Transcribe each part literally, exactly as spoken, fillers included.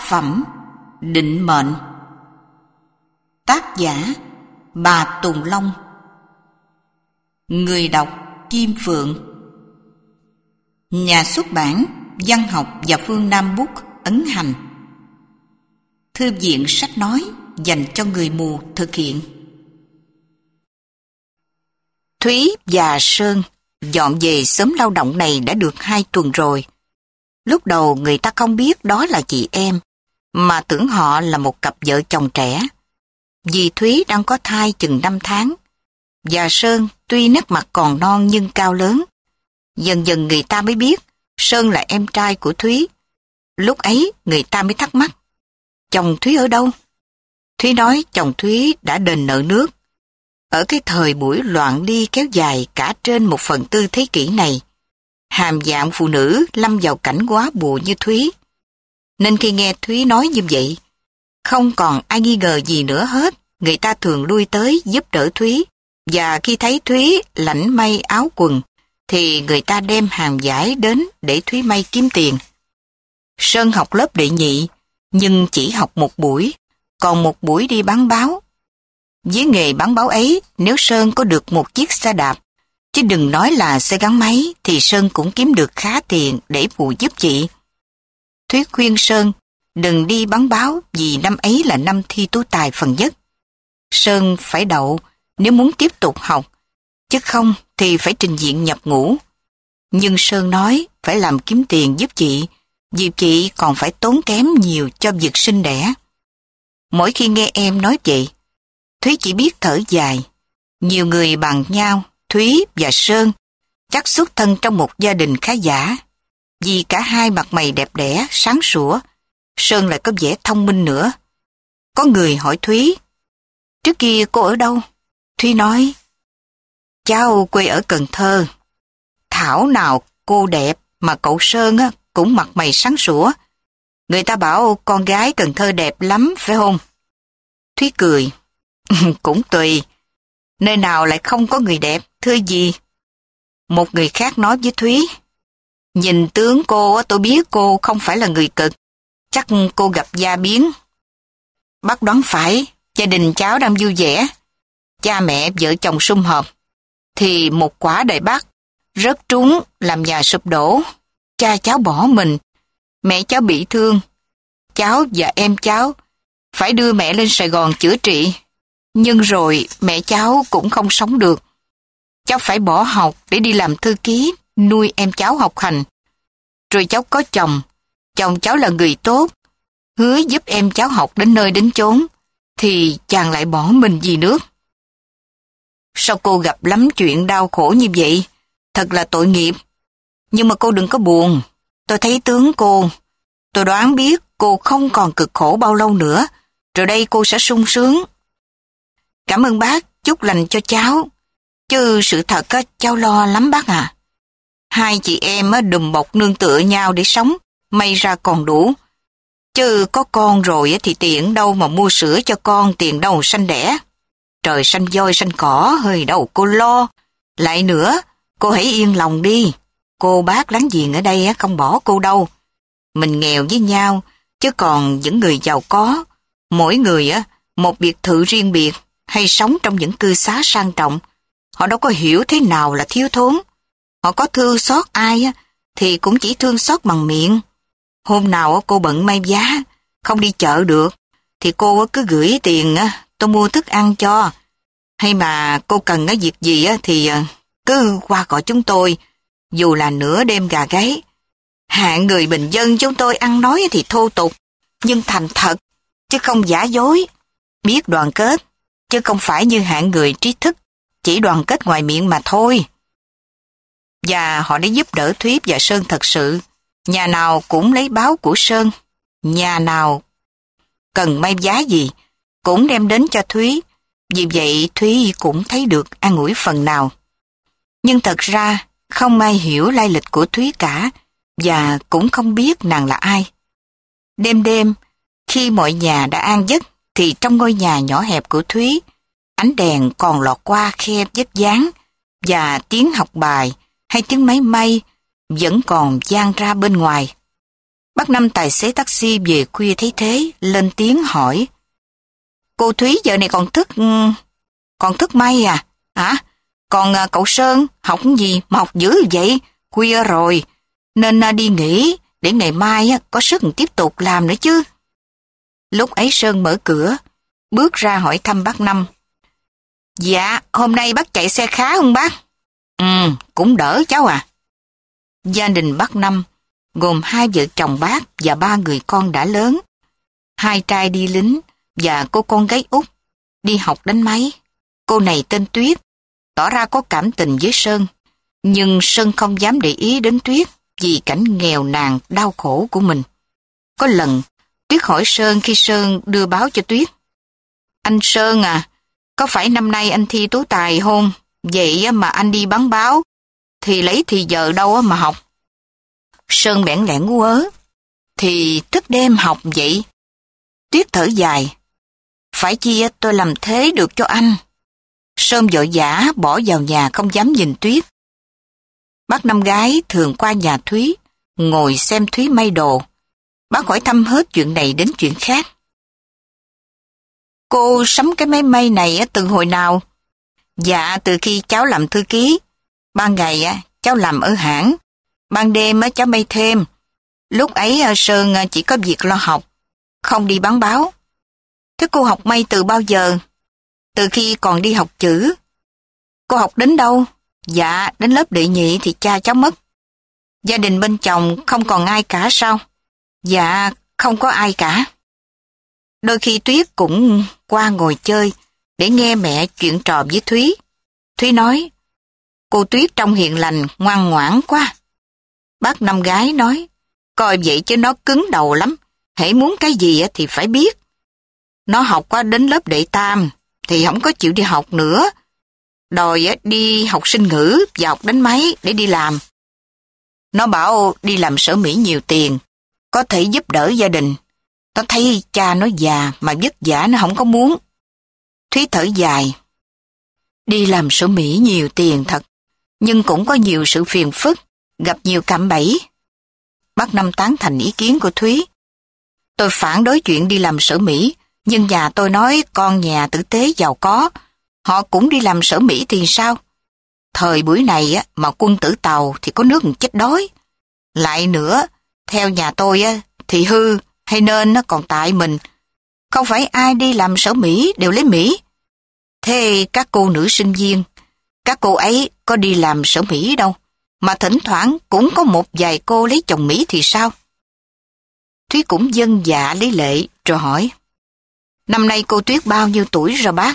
phẩm Định mệnh. Tác giả Bà Tùng Long. Người đọc Kim Phượng. Nhà xuất bản Văn học và Phương Nam Book ấn hành. Thư viện sách nói dành cho người mù thực hiện. Thúy và Sơn dọn về xóm lao động này đã được hai tuần rồi. Lúc đầu người ta không biết đó là chị em, mà tưởng họ là một cặp vợ chồng trẻ. Vì Thúy đang có thai chừng năm tháng, và Sơn tuy nét mặt còn non nhưng cao lớn. Dần dần người ta mới biết Sơn là em trai của Thúy. Lúc ấy người ta mới thắc mắc, chồng Thúy ở đâu? Thúy nói chồng Thúy đã đền nợ nước. Ở cái thời buổi loạn ly kéo dài cả trên một phần tư thế kỷ này, hàm dạng phụ nữ lâm vào cảnh quá bùa như Thúy. Nên khi nghe Thúy nói như vậy, không còn ai nghi ngờ gì nữa hết, người ta thường lui tới giúp đỡ Thúy. Và khi thấy Thúy lãnh may áo quần, thì người ta đem hàng vải đến để Thúy may kiếm tiền. Sơn học lớp đệ nhị, nhưng chỉ học một buổi, còn một buổi đi bán báo. Với nghề bán báo ấy, nếu Sơn có được một chiếc xe đạp, chứ đừng nói là xe gắn máy, thì Sơn cũng kiếm được khá tiền để phụ giúp chị. Thúy khuyên Sơn đừng đi bán báo vì năm ấy là năm thi tú tài phần nhất. Sơn phải đậu nếu muốn tiếp tục học, chứ không thì phải trình diện nhập ngũ. Nhưng Sơn nói phải làm kiếm tiền giúp chị, vì chị còn phải tốn kém nhiều cho việc sinh đẻ. Mỗi khi nghe em nói vậy, Thúy chỉ biết thở dài. Nhiều người bàn nhau, Thúy và Sơn chắc xuất thân trong một gia đình khá giả, vì cả hai mặt mày đẹp đẽ, sáng sủa. Sơn lại có vẻ thông minh nữa. Có người hỏi Thúy, trước kia cô ở đâu? Thúy nói, cháu quê ở Cần Thơ. Thảo nào cô đẹp mà cậu Sơn á, cũng mặt mày sáng sủa. Người ta bảo con gái Cần Thơ đẹp lắm, phải không? Thúy cười, cũng tùy. Nơi nào lại không có người đẹp, thưa gì? Một người khác nói với Thúy, nhìn tướng cô tôi biết cô không phải là người cực. Chắc cô gặp gia biến. Bác đoán phải, gia đình cháu đang vui vẻ. Cha mẹ vợ chồng sum họp. Thì một quả đại bác rớt trúng làm nhà sụp đổ. Cha cháu bỏ mình. Mẹ cháu bị thương. Cháu và em cháu phải đưa mẹ lên Sài Gòn chữa trị. Nhưng rồi mẹ cháu cũng không sống được. Cháu phải bỏ học để đi làm thư ký, nuôi em cháu học hành. Rồi cháu có chồng. Chồng cháu là người tốt, hứa giúp em cháu học đến nơi đến chốn, thì chàng lại bỏ mình vì nước. Sao cô gặp lắm chuyện đau khổ như vậy? Thật là tội nghiệp. Nhưng mà cô đừng có buồn. Tôi thấy tướng cô. Tôi đoán biết cô không còn cực khổ bao lâu nữa. Rồi đây cô sẽ sung sướng. Cảm ơn bác, chúc lành cho cháu. Chứ sự thật á, cháu lo lắm bác à. Hai chị em á, đùm bọc nương tựa nhau để sống. May ra còn đủ. Chứ có con rồi thì tiền đâu mà mua sữa cho con, tiền đâu sanh đẻ. Trời sanh voi sanh cỏ, hơi đâu cô lo. Lại nữa, cô hãy yên lòng đi. Cô bác láng giềng ở đây không bỏ cô đâu. Mình nghèo với nhau, chứ còn những người giàu có. Mỗi người một biệt thự riêng biệt, hay sống trong những cư xá sang trọng. Họ đâu có hiểu thế nào là thiếu thốn. Họ có thương xót ai thì cũng chỉ thương xót bằng miệng. Hôm nào cô bận may giá, không đi chợ được, thì cô cứ gửi tiền tôi mua thức ăn cho. Hay mà cô cần cái việc gì thì cứ qua gọi chúng tôi, dù là nửa đêm gà gáy. Hạng người bình dân chúng tôi ăn nói thì thô tục, nhưng thành thật, chứ không giả dối. Biết đoàn kết, chứ không phải như hạng người trí thức, chỉ đoàn kết ngoài miệng mà thôi. Và họ đã giúp đỡ Thúy và Sơn thật sự. Nhà nào cũng lấy báo của Sơn, nhà nào cần may giá gì cũng đem đến cho Thúy. Vì vậy Thúy cũng thấy được an ủi phần nào. Nhưng thật ra không ai hiểu lai lịch của Thúy cả, và cũng không biết nàng là ai. Đêm đêm, khi mọi nhà đã an giấc, thì trong ngôi nhà nhỏ hẹp của Thúy, ánh đèn còn lọt qua khe vết dáng, và tiếng học bài hay tiếng máy may vẫn còn vang ra bên ngoài. Bác Năm tài xế taxi về khuya thấy thế, lên tiếng hỏi. Cô Thúy giờ này còn thức, còn thức may à? Hả? Còn cậu Sơn học gì mà học dữ vậy? Khuya rồi, nên đi nghỉ để ngày mai có sức tiếp tục làm nữa chứ. Lúc ấy Sơn mở cửa, bước ra hỏi thăm bác Năm. Dạ, hôm nay bác chạy xe khá không bác? Ừ, cũng đỡ cháu à. Gia đình bác Năm gồm hai vợ chồng bác và ba người con đã lớn. Hai trai đi lính và cô con gái út đi học đánh máy. Cô này tên Tuyết, tỏ ra có cảm tình với Sơn. Nhưng Sơn không dám để ý đến Tuyết vì cảnh nghèo nàn đau khổ của mình. Có lần, Tuyết hỏi Sơn khi Sơn đưa báo cho Tuyết. Anh Sơn à, có phải năm nay anh thi tú tài không? Vậy mà anh đi bán báo, thì lấy thì giờ đâu mà học? Sơn bẽn lẽn ngu ớ. Thì thức đêm học vậy. Tuyết thở dài. Phải chi tôi làm thế được cho anh? Sơn vội vã bỏ vào nhà không dám nhìn Tuyết. Bác Năm gái thường qua nhà Thúy, ngồi xem Thúy may đồ. Bác hỏi thăm hết chuyện này đến chuyện khác. Cô sắm cái máy may này từ hồi nào? Dạ, từ khi cháu làm thư ký. Ban ngày cháu làm ở hãng, ban đêm cháu may thêm. Lúc ấy Sơn chỉ có việc lo học, không đi bán báo. Thế cô học may từ bao giờ? Từ khi còn đi học chữ. Cô học đến đâu? Dạ, đến lớp đệ nhị thì cha cháu mất. Gia đình bên chồng không còn ai cả sao? Dạ, không có ai cả. Đôi khi Tuyết cũng qua ngồi chơi để nghe mẹ chuyện trò với Thúy. Thúy nói, cô Tuyết trông hiền lành, ngoan ngoãn quá. Bác Năm gái nói, coi vậy chứ nó cứng đầu lắm, hễ muốn cái gì thì phải biết. Nó học qua đến lớp đệ tam thì không có chịu đi học nữa. Đòi đi học sinh ngữ và học đánh máy để đi làm. Nó bảo đi làm sở Mỹ nhiều tiền, có thể giúp đỡ gia đình. Nó thấy cha nó già mà vất vả nó không có muốn. Thúy thở dài. Đi làm sở Mỹ nhiều tiền thật, nhưng cũng có nhiều sự phiền phức, gặp nhiều cạm bẫy. Bác Năm tán thành ý kiến của Thúy. Tôi phản đối chuyện đi làm sở Mỹ, nhưng nhà tôi nói con nhà tử tế giàu có, họ cũng đi làm sở Mỹ thì sao? Thời buổi này á, mà quân tử Tàu thì có nước chết đói. Lại nữa, theo nhà tôi á, thì hư hay nên nó còn tại mình. Không phải ai đi làm sở Mỹ đều lấy Mỹ. Thế các cô nữ sinh viên, các cô ấy có đi làm sở Mỹ đâu, mà thỉnh thoảng cũng có một vài cô lấy chồng Mỹ thì sao? Thúy cũng vâng dạ lấy lệ rồi hỏi. Năm nay cô Tuyết bao nhiêu tuổi rồi bác?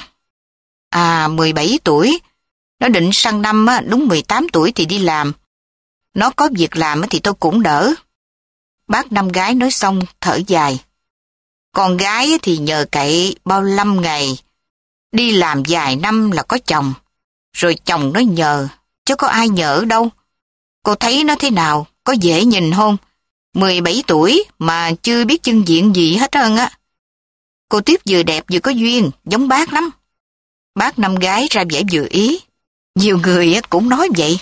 À, mười bảy tuổi. Nó định sang năm đúng mười tám tuổi thì đi làm. Nó có việc làm thì tôi cũng đỡ. Bác Năm gái nói xong thở dài. Con gái thì nhờ cậy bao lâm ngày. Đi làm vài năm là có chồng. Rồi chồng nó nhờ, chứ có ai nhờ ở đâu. Cô thấy nó thế nào, có dễ nhìn không? mười bảy tuổi mà chưa biết chân diện gì hết trơn á. Cô Tuyết vừa đẹp vừa có duyên, giống bác lắm. Bác Năm gái ra vẻ vừa ý. Nhiều người cũng nói vậy.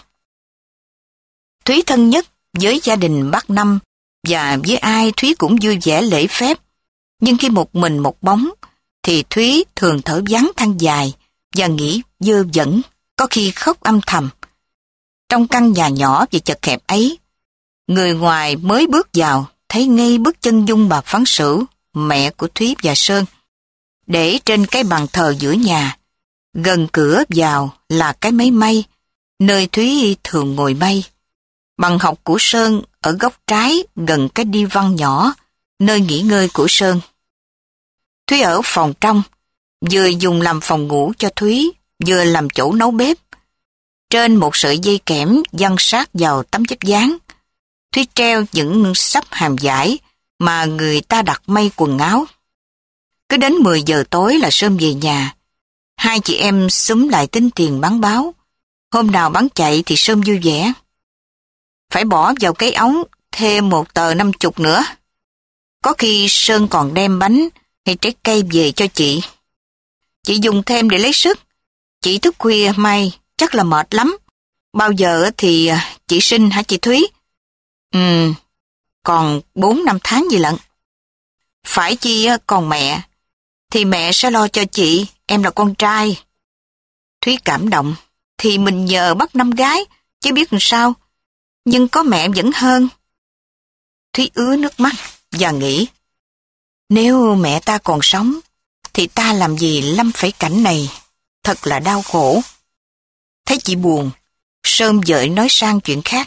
Thúy thân nhất với gia đình bác Năm, và với ai Thúy cũng vui vẻ lễ phép. Nhưng khi một mình một bóng, thì Thúy thường thở vắng than dài và nghĩ dơ dẫn, có khi khóc âm thầm. Trong căn nhà nhỏ và chật hẹp ấy, người ngoài mới bước vào thấy ngay bước chân dung bà Phán Sửu, mẹ của Thúy và Sơn, để trên cái bàn thờ giữa nhà. Gần cửa vào là cái máy may, nơi Thúy thường ngồi may. Bàn học của Sơn ở góc trái gần cái đi văn nhỏ, nơi nghỉ ngơi của Sơn. Thúy ở phòng trong, vừa dùng làm phòng ngủ cho Thúy, vừa làm chỗ nấu bếp. Trên một sợi dây kẽm giăng sát vào tấm chếp dáng, Thúy treo những sắp hàm vải mà người ta đặt may quần áo. Cứ đến mười giờ tối là Sơn về nhà. Hai chị em xúm lại tính tiền bán báo. Hôm nào bán chạy thì Sơn vui vẻ. Phải bỏ vào cái ống thêm một tờ năm chục nữa. Có khi Sơn còn đem bánh hay trái cây về cho chị. Chị dùng thêm để lấy sức. Chị thức khuya may chắc là mệt lắm. Bao giờ thì chị sinh hả chị Thúy? Ừ, còn bốn năm tháng gì lận. Phải chi còn mẹ, thì mẹ sẽ lo cho chị, em là con trai. Thúy cảm động, thì mình nhờ bắt năm gái, chứ biết làm sao. Nhưng có mẹ vẫn hơn. Thúy ứa nước mắt và nghĩ, nếu mẹ ta còn sống, thì ta làm gì lâm phải cảnh này, thật là đau khổ. Thấy chị buồn, Sơn vợ nói sang chuyện khác.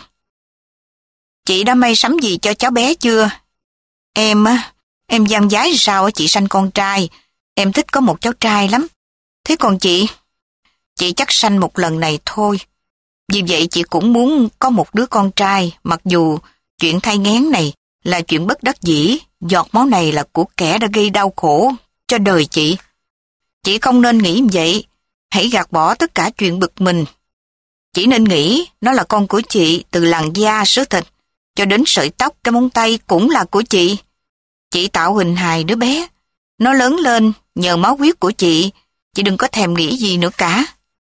Chị đã may sắm gì cho cháu bé chưa? Em á, em gian dái sao chị sanh con trai, em thích có một cháu trai lắm. Thế còn chị? Chị chắc sanh một lần này thôi. Vì vậy chị cũng muốn có một đứa con trai, mặc dù chuyện thai nghén này là chuyện bất đắc dĩ, giọt máu này là của kẻ đã gây đau khổ cho đời chị. Chị không nên nghĩ như vậy, hãy gạt bỏ tất cả chuyện bực mình. Chị nên nghĩ nó là con của chị, từ làn da, sứ thịt, cho đến sợi tóc, cái móng tay cũng là của chị. Chị tạo hình hài đứa bé, nó lớn lên nhờ máu huyết của chị, chị đừng có thèm nghĩ gì nữa cả.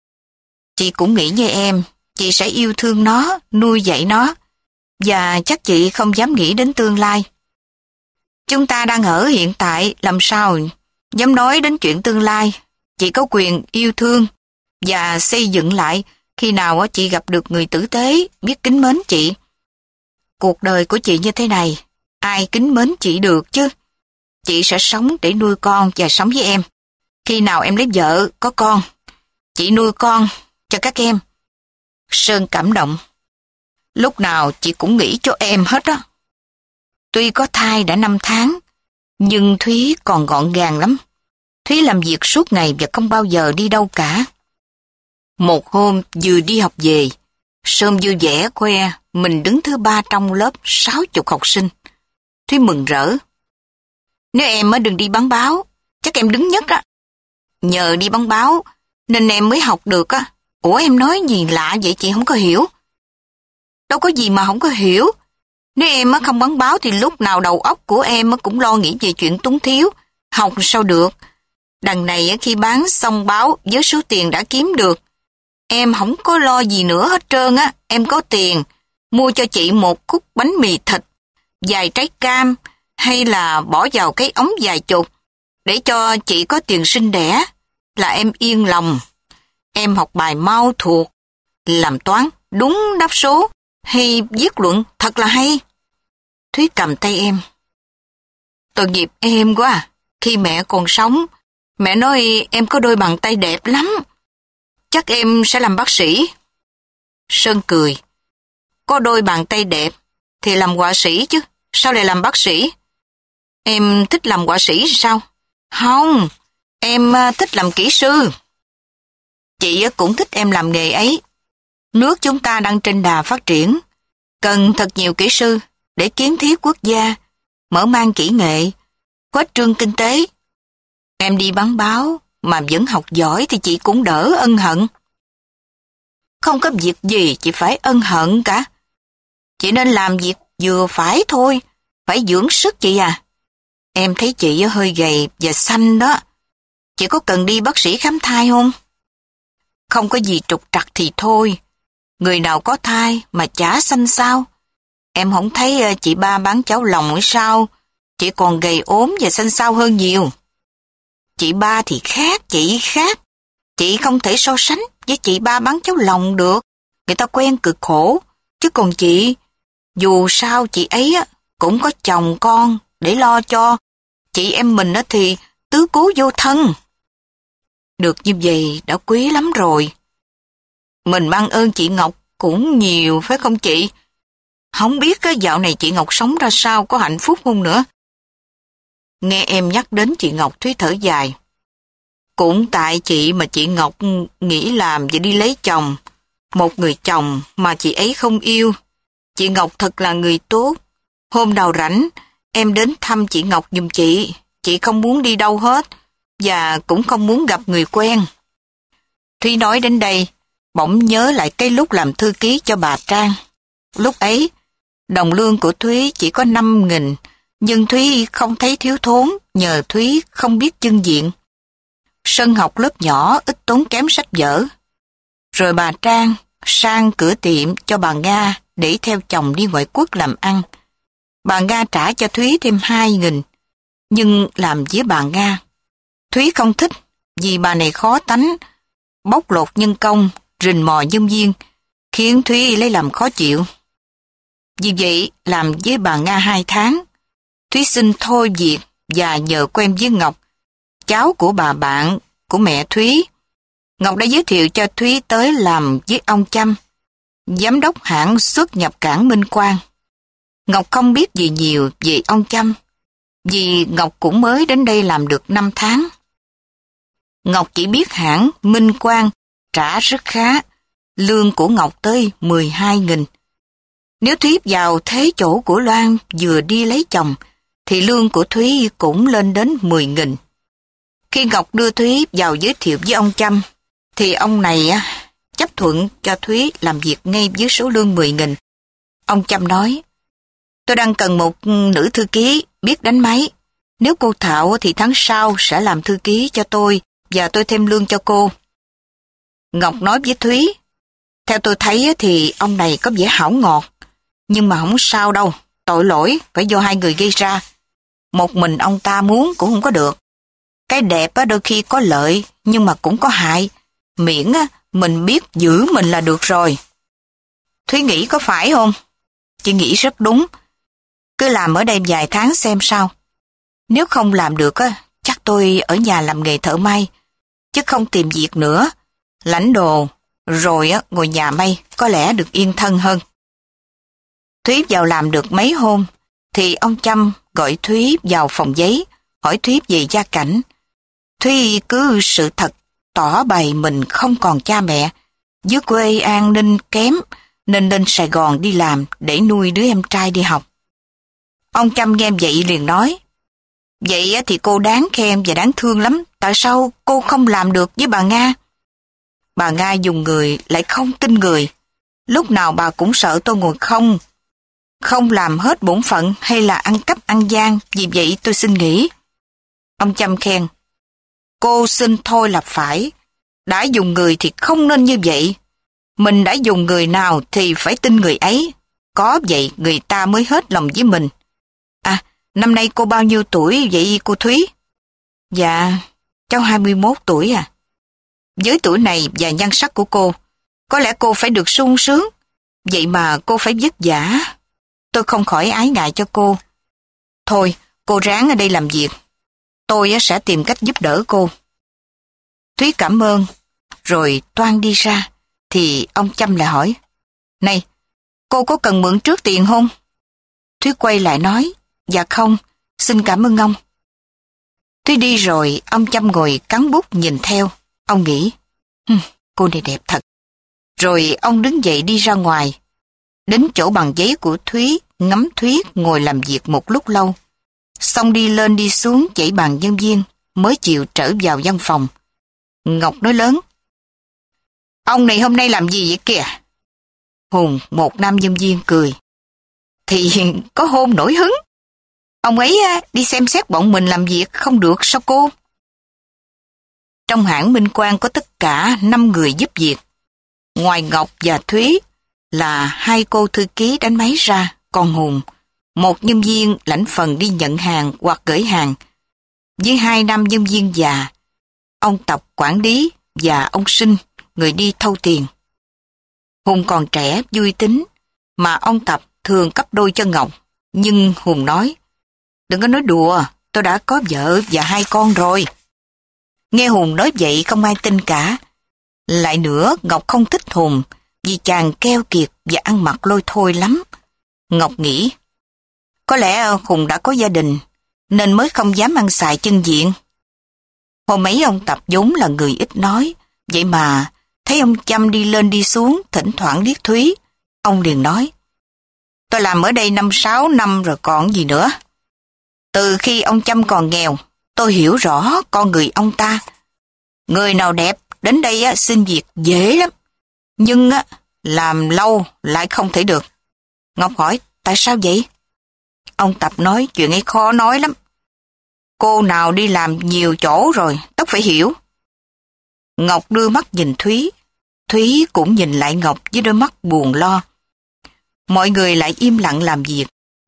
Chị cũng nghĩ như em, chị sẽ yêu thương nó, nuôi dạy nó, và chắc chị không dám nghĩ đến tương lai. Chúng ta đang ở hiện tại, làm sao dám nói đến chuyện tương lai. Chị có quyền yêu thương và xây dựng lại khi nào chị gặp được người tử tế, biết kính mến chị. Cuộc đời của chị như thế này, ai kính mến chị được chứ? Chị sẽ sống để nuôi con và sống với em. Khi nào em lấy vợ, có con, chị nuôi con cho các em. Sơn cảm động. Lúc nào chị cũng nghĩ cho em hết á. Tuy có thai đã năm tháng, nhưng Thúy còn gọn gàng lắm. Thúy làm việc suốt ngày và không bao giờ đi đâu cả. Một hôm vừa đi học về, Sơn vui vẻ khoe mình đứng thứ ba trong lớp sáu chục học sinh. Thúy mừng rỡ. Nếu em mới đừng đi bán báo, chắc em đứng nhất á. Nhờ đi bán báo nên em mới học được á. Ủa em nói gì lạ vậy chị không có hiểu. Đâu có gì mà không có hiểu. Nếu em không bán báo thì lúc nào đầu óc của em cũng lo nghĩ về chuyện túng thiếu. Học sao được. Đằng này khi bán xong báo với số tiền đã kiếm được, em không có lo gì nữa hết trơn á. Em có tiền mua cho chị một khúc bánh mì thịt, vài trái cam, hay là bỏ vào cái ống vài chục để cho chị có tiền sinh đẻ là em yên lòng. Em học bài mau thuộc, làm toán đúng đáp số hay viết luận thật là hay. Thúy cầm tay em. Tội nghiệp em quá à. Khi mẹ còn sống, mẹ nói em có đôi bàn tay đẹp lắm. Chắc em sẽ làm bác sĩ. Sơn cười. Có đôi bàn tay đẹp thì làm họa sĩ chứ, sao lại làm bác sĩ? Em thích làm họa sĩ sao? Không, em thích làm kỹ sư. Chị cũng thích em làm nghề ấy. Nước chúng ta đang trên đà phát triển, cần thật nhiều kỹ sư để kiến thiết quốc gia, mở mang kỹ nghệ, khuếch trương kinh tế. Em đi bán báo mà vẫn học giỏi thì chị cũng đỡ ân hận. Không có việc gì chị phải ân hận cả. Chị nên làm việc vừa phải thôi, phải dưỡng sức chị à. Em thấy chị hơi gầy và xanh đó. Chị có cần đi bác sĩ khám thai không? Không có gì trục trặc thì thôi. Người nào có thai mà chả xanh sao? Em không thấy chị ba bán cháo lòng hay sao? Chị còn gầy ốm và xanh xao hơn nhiều. Chị ba thì khác, chị khác. Chị không thể so sánh với chị ba bán cháo lòng được. Người ta quen cực khổ. Chứ còn chị, dù sao chị ấy cũng có chồng con để lo cho. Chị em mình thì tứ cố vô thân. Được như vậy đã quý lắm rồi. Mình mang ơn chị Ngọc cũng nhiều phải không chị? Không biết cái dạo này chị Ngọc sống ra sao, có hạnh phúc không nữa. Nghe em nhắc đến chị Ngọc, Thúy thở dài. Cũng tại chị mà chị Ngọc nghỉ làm và đi lấy chồng. Một người chồng mà chị ấy không yêu. Chị Ngọc thật là người tốt. Hôm nào rảnh, em đến thăm chị Ngọc giùm chị. Chị không muốn đi đâu hết và cũng không muốn gặp người quen. Thúy nói đến đây, bỗng nhớ lại cái lúc làm thư ký cho bà Trang. Lúc ấy, đồng lương của Thúy chỉ có năm nghìn, nhưng Thúy không thấy thiếu thốn nhờ Thúy không biết chưng diện. Sân học lớp nhỏ ít tốn kém sách vở. Rồi bà Trang sang cửa tiệm cho bà Nga để theo chồng đi ngoại quốc làm ăn. Bà Nga trả cho Thúy thêm hai nghìn, nhưng làm với bà Nga. Thúy không thích, vì bà này khó tánh, bóc lột nhân công, rình mò nhân viên, khiến Thúy lấy làm khó chịu. Vì vậy, làm với bà Nga hai tháng, Thúy xin thôi việc và nhờ quen với Ngọc, cháu của bà bạn của mẹ Thúy. Ngọc đã giới thiệu cho Thúy tới làm với ông Chăm, giám đốc hãng xuất nhập cảng Minh Quang. Ngọc không biết gì nhiều về ông Chăm, vì Ngọc cũng mới đến đây làm được năm tháng. Ngọc chỉ biết hãng Minh Quang trả rất khá, lương của Ngọc tới mười hai nghìn. Nếu Thúy vào thế chỗ của Loan vừa đi lấy chồng, thì lương của Thúy cũng lên đến mười nghìn. Khi Ngọc đưa Thúy vào giới thiệu với ông Chăm, thì ông này chấp thuận cho Thúy làm việc ngay với số lương mười nghìn. Ông Chăm nói, tôi đang cần một nữ thư ký biết đánh máy. Nếu cô Thảo thì tháng sau sẽ làm thư ký cho tôi và tôi thêm lương cho cô. Ngọc nói với Thúy, theo tôi thấy thì ông này có vẻ hảo ngọt, nhưng mà không sao đâu, tội lỗi phải do hai người gây ra. Một mình ông ta muốn cũng không có được. Cái đẹp đôi khi có lợi, nhưng mà cũng có hại, miễn mình biết giữ mình là được rồi. Thúy nghĩ có phải không? Chị nghĩ rất đúng. Cứ làm ở đây vài tháng xem sao. Nếu không làm được, chắc tôi ở nhà làm nghề thợ may, chứ không tìm việc nữa. Lãnh đồ, rồi ngồi nhà may, có lẽ được yên thân hơn. Thúy vào làm được mấy hôm, thì ông Chăm gọi Thúy vào phòng giấy, hỏi Thúy về gia cảnh. Thúy cứ sự thật tỏ bày mình không còn cha mẹ, dưới quê an ninh kém, nên lên Sài Gòn đi làm để nuôi đứa em trai đi học. Ông Chăm nghe vậy liền nói, vậy thì cô đáng khen và đáng thương lắm, tại sao cô không làm được với bà Nga? Bà Nga dùng người lại không tin người, lúc nào bà cũng sợ tôi ngồi không, không làm hết bổn phận hay là ăn cắp ăn gian, vì vậy tôi xin nghỉ. Ông Chăm khen, cô xin thôi là phải, đã dùng người thì không nên như vậy. Mình đã dùng người nào thì phải tin người ấy, có vậy người ta mới hết lòng với mình. À, năm nay cô bao nhiêu tuổi vậy cô Thúy? Dạ, cháu hai mươi mốt tuổi à. Với tuổi này và nhan sắc của cô, có lẽ cô phải được sung sướng, vậy mà cô phải vất vả. Tôi không khỏi ái ngại cho cô. Thôi, cô ráng ở đây làm việc. Tôi sẽ tìm cách giúp đỡ cô. Thúy cảm ơn, rồi toan đi ra, thì ông Chăm lại hỏi, này, cô có cần mượn trước tiền không? Thúy quay lại nói, dạ không, xin cảm ơn ông. Thúy đi rồi, ông Chăm ngồi cắn bút nhìn theo. Ông nghĩ, cô này đẹp thật. Rồi ông đứng dậy đi ra ngoài, đến chỗ bằng giấy của Thúy, ngắm Thúy ngồi làm việc một lúc lâu. Xong đi lên đi xuống chạy bàn nhân viên, mới chịu trở vào văn phòng. Ngọc nói lớn, ông này hôm nay làm gì vậy kìa? Hùng, một nam nhân viên cười, thì có hôm nổi hứng. Ông ấy đi xem xét bọn mình làm việc không được sao cô? Trong hãng Minh Quang có tất cả năm người giúp việc. Ngoài Ngọc và Thúy là hai cô thư ký đánh máy ra, còn Hùng, một nhân viên lãnh phần đi nhận hàng hoặc gửi hàng, với hai nam nhân viên già, ông Tập quản lý và ông Sinh, người đi thâu tiền. Hùng còn trẻ, vui tính, mà ông Tập thường cấp đôi cho Ngọc, nhưng Hùng nói, đừng có nói đùa, tôi đã có vợ và hai con rồi. Nghe Hùng nói vậy không ai tin cả. Lại nữa, Ngọc không thích Hùng, vì chàng keo kiệt và ăn mặc lôi thôi lắm. Ngọc nghĩ, có lẽ Hùng đã có gia đình, nên mới không dám ăn xài chân diện. Hôm ấy ông Tập vốn là người ít nói, vậy mà thấy ông Chăm đi lên đi xuống, thỉnh thoảng liếc Thúy, ông liền nói, tôi làm ở đây năm sáu năm rồi còn gì nữa. Từ khi ông Chăm còn nghèo, tôi hiểu rõ con người ông ta. Người nào đẹp đến đây á, xin việc dễ lắm, nhưng á, làm lâu lại không thể được. Ngọc hỏi, tại sao vậy? Ông Tập nói chuyện ấy khó nói lắm. Cô nào đi làm nhiều chỗ rồi, tất phải hiểu. Ngọc đưa mắt nhìn Thúy. Thúy cũng nhìn lại Ngọc với đôi mắt buồn lo. Mọi người lại im lặng làm việc.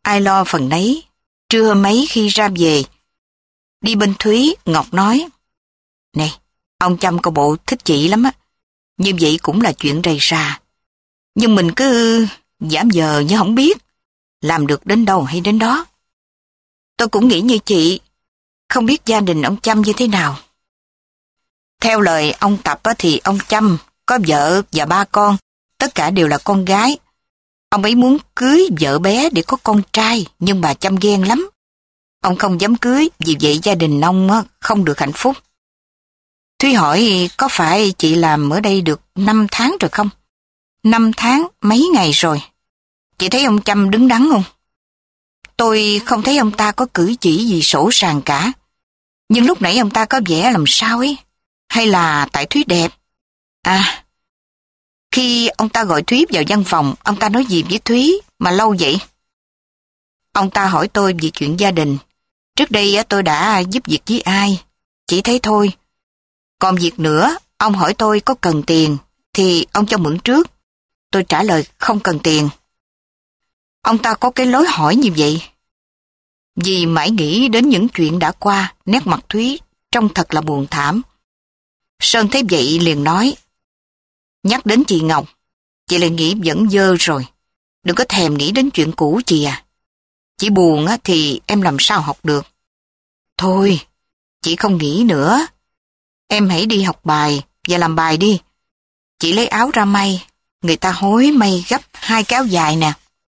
ai lo phần nấy. Trưa mấy khi ra về, đi bên Thúy, Ngọc nói, này, ông Chăm có bộ thích chị lắm á, như vậy cũng là chuyện rầy rà. Nhưng mình cứ giảm giờ như không biết, làm được đến đâu hay đến đó. Tôi cũng nghĩ như chị, không biết gia đình ông Chăm như thế nào. Theo lời ông Tập á, thì ông Chăm có vợ và ba con, tất cả đều là con gái. Ông ấy muốn cưới vợ bé để có con trai, nhưng bà Chăm ghen lắm. Ông không dám cưới, vì vậy gia đình ông á, không được hạnh phúc. Thúy hỏi có phải chị làm ở đây được năm tháng rồi không? Năm tháng mấy ngày rồi. Chị thấy ông Chăm đứng đắn không? Tôi không thấy ông ta có cử chỉ gì sỗ sàng cả. Nhưng lúc nãy ông ta có vẻ làm sao ấy? Hay là tại Thúy đẹp? À, khi ông ta gọi Thúy vào văn phòng, ông ta nói gì với Thúy mà lâu vậy? Ông ta hỏi tôi về chuyện gia đình. Trước đây tôi đã giúp việc với ai? Chỉ thấy thôi. Còn việc nữa, ông hỏi tôi có cần tiền, thì ông cho mượn trước. Tôi trả lời không cần tiền. Ông ta có cái lối hỏi như vậy. Vì mãi nghĩ đến những chuyện đã qua, nét mặt Thúy trông thật là buồn thảm. Sơn thấy vậy liền nói, nhắc đến chị Ngọc, chị lại nghĩ vẫn dơ rồi. Đừng có thèm nghĩ đến chuyện cũ chị à. Chị buồn á thì em làm sao học được. Thôi, chị không nghĩ nữa. Em hãy đi học bài và làm bài đi. Chị lấy áo ra may, người ta hối may gấp hai cái áo dài nè.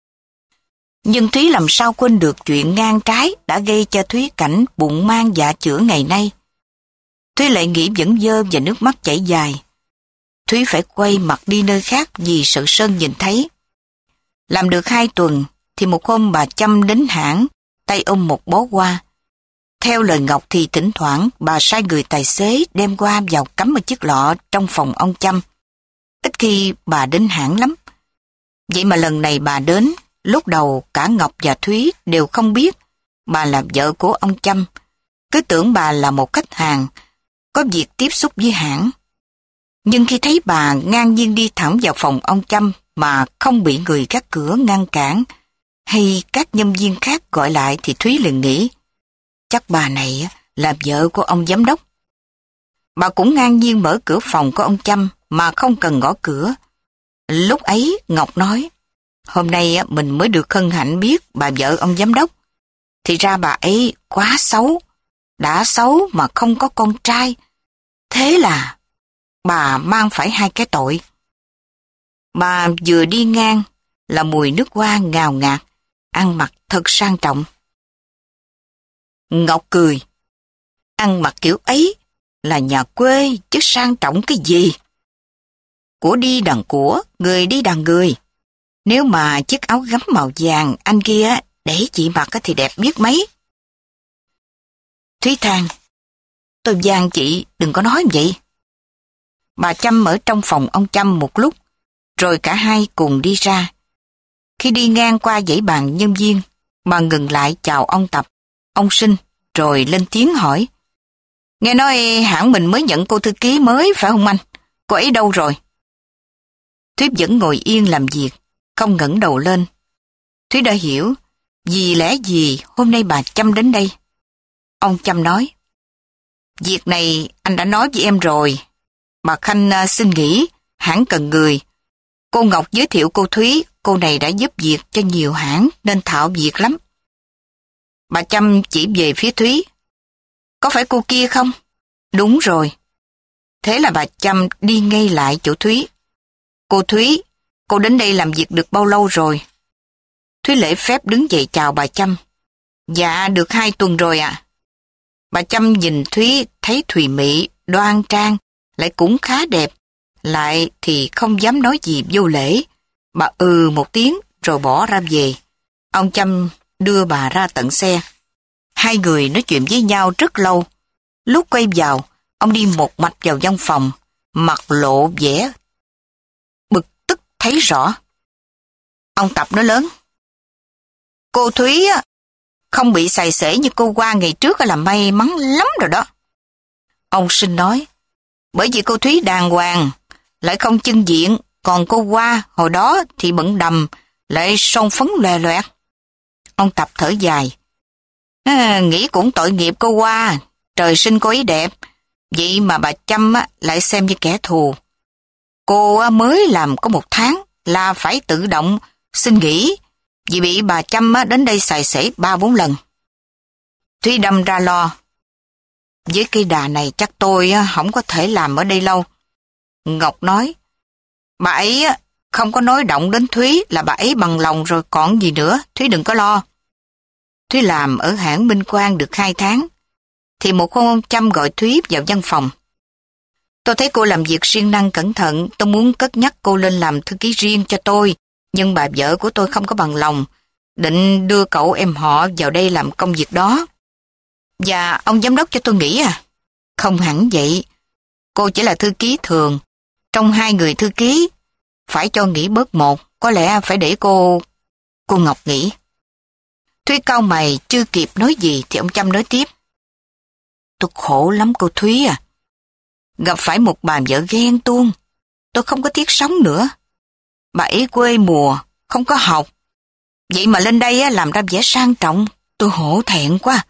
Nhưng Thúy làm sao quên được chuyện ngang trái đã gây cho Thúy cảnh bụng mang dạ chữa ngày nay. Thúy lại nghĩ vẫn dơ và nước mắt chảy dài. Thúy phải quay mặt đi nơi khác vì sợ Sơn nhìn thấy. Làm được hai tuần thì một hôm bà Chăm đến hãng, tay ôm một bó hoa. Theo lời Ngọc thì thỉnh thoảng bà sai người tài xế đem hoa vào cắm ở chiếc lọ trong phòng ông Chăm. Ít khi bà đến hãng lắm. Vậy mà lần này bà đến, lúc đầu cả Ngọc và Thúy đều không biết bà là vợ của ông Chăm, cứ tưởng bà là một khách hàng, có việc tiếp xúc với hãng. Nhưng khi thấy bà ngang nhiên đi thẳng vào phòng ông Chăm mà không bị người gác cửa ngăn cản, hay các nhân viên khác gọi lại thì Thúy liền nghĩ, chắc bà này là vợ của ông giám đốc. Bà cũng ngang nhiên mở cửa phòng của ông Chăm mà không cần gõ cửa. Lúc ấy Ngọc nói, hôm nay mình mới được hân hạnh biết bà vợ ông giám đốc. Thì ra bà ấy quá xấu, đã xấu mà không có con trai. Thế là bà mang phải hai cái tội. Bà vừa đi ngang là mùi nước hoa ngào ngạt, ăn mặc thật sang trọng. Ngọc cười, ăn mặc kiểu ấy là nhà quê chứ sang trọng cái gì? Của đi đằng của, người đi đằng người. Nếu mà chiếc áo gấm màu vàng anh kia để chị mặc thì đẹp biết mấy. Thúy than, tôi van chị đừng có nói vậy. Bà Chăm ở trong phòng ông Chăm một lúc, rồi cả hai cùng đi ra. Khi đi ngang qua dãy bàn nhân viên, bà ngừng lại chào ông Tập, ông Sinh, rồi lên tiếng hỏi. Nghe nói hãng mình mới nhận cô thư ký mới phải không anh? Cô ấy đâu rồi? Thúy vẫn ngồi yên làm việc, không ngẩng đầu lên. Thúy đã hiểu, vì lẽ gì hôm nay bà Chăm đến đây. Ông Chăm nói, việc này anh đã nói với em rồi. Bà Khanh uh, xin nghỉ, hãng cần người. Cô Ngọc giới thiệu cô Thúy, cô này đã giúp việc cho nhiều hãng nên thạo việc lắm. Bà Chăm chỉ về phía Thúy. Có phải cô kia không? Đúng rồi. Thế là bà Chăm đi ngay lại chỗ Thúy. Cô Thúy, cô đến đây làm việc được bao lâu rồi? Thúy lễ phép đứng dậy chào bà Chăm. Dạ, được hai tuần rồi ạ. Bà Chăm nhìn Thúy thấy thùy mị, đoan trang, lại cũng khá đẹp, lại thì không dám nói gì vô lễ. Bà ừ một tiếng rồi bỏ ra về. Ông Chăm đưa bà ra tận xe. Hai người nói chuyện với nhau rất lâu. Lúc quay vào, ông đi một mạch vào văn phòng, mặt lộ vẻ bực tức thấy rõ. Ông Tập nói lớn. Cô Thúy á, không bị xài xể như cô qua ngày trước là may mắn lắm rồi đó. Ông Sinh nói, bởi vì cô Thúy đàng hoàng, lại không chưng diện, còn cô qua hồi đó thì bận đầm, lại son phấn loè loẹt. ông Tập thở dài. À, nghĩ cũng tội nghiệp cô Hoa, trời sinh cô ấy đẹp, vậy mà bà Chăm á, lại xem như kẻ thù. Cô á, mới làm có một tháng là phải tự động xin nghỉ vì bị bà Chăm á, đến đây xài xể ba bốn lần. Thúy đâm ra lo. Với cây đà này chắc tôi á, không có thể làm ở đây lâu. Ngọc nói, bà ấy á, không có nói động đến Thúy là bà ấy bằng lòng rồi còn gì nữa, Thúy đừng có lo. Thúy làm ở hãng Minh Quang được hai tháng, thì một hôm ông Chăm gọi Thúy vào văn phòng. Tôi thấy cô làm việc siêng năng cẩn thận, tôi muốn cất nhắc cô lên làm thư ký riêng cho tôi, nhưng bà vợ của tôi không có bằng lòng, định đưa cậu em họ vào đây làm công việc đó. Và ông giám đốc cho tôi nghỉ à? Không hẳn vậy, cô chỉ là thư ký thường, trong hai người thư ký, phải cho nghỉ bớt một, có lẽ phải để cô... Cô Ngọc nghỉ. Thúy cau mày chưa kịp nói gì thì ông Chăm nói tiếp. Tôi khổ lắm cô Thúy à. Gặp phải một bà vợ ghen tuông, tôi không có tiếc sống nữa. Bà ấy quê mùa, không có học. Vậy mà lên đây làm ra vẻ sang trọng, tôi hổ thẹn quá.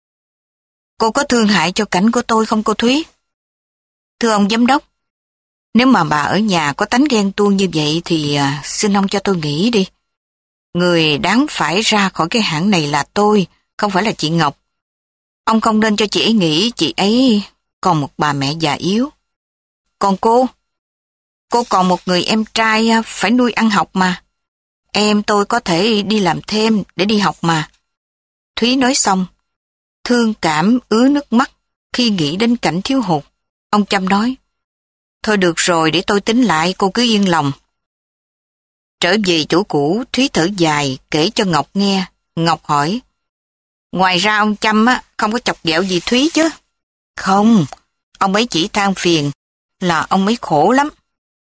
Cô có thương hại cho cảnh của tôi không cô Thúy? Thưa ông giám đốc, nếu mà bà ở nhà có tánh ghen tuông như vậy thì à, xin ông cho tôi nghỉ đi. Người đáng phải ra khỏi cái hãng này là tôi, không phải là chị Ngọc. Ông không nên cho chị ấy nghĩ chị ấy còn một bà mẹ già yếu. Còn cô? Cô còn một người em trai phải nuôi ăn học mà. Em tôi có thể đi làm thêm để đi học mà. Thúy nói xong, thương cảm ứa nước mắt khi nghĩ đến cảnh thiếu hụt. Ông Chăm nói, thôi được rồi để tôi tính lại, cô cứ yên lòng. Trở về chỗ cũ, Thúy thở dài kể cho Ngọc nghe. Ngọc hỏi, ngoài ra ông Chăm á, không có chọc ghẹo gì Thúy chứ? Không, ông ấy chỉ than phiền là ông ấy khổ lắm.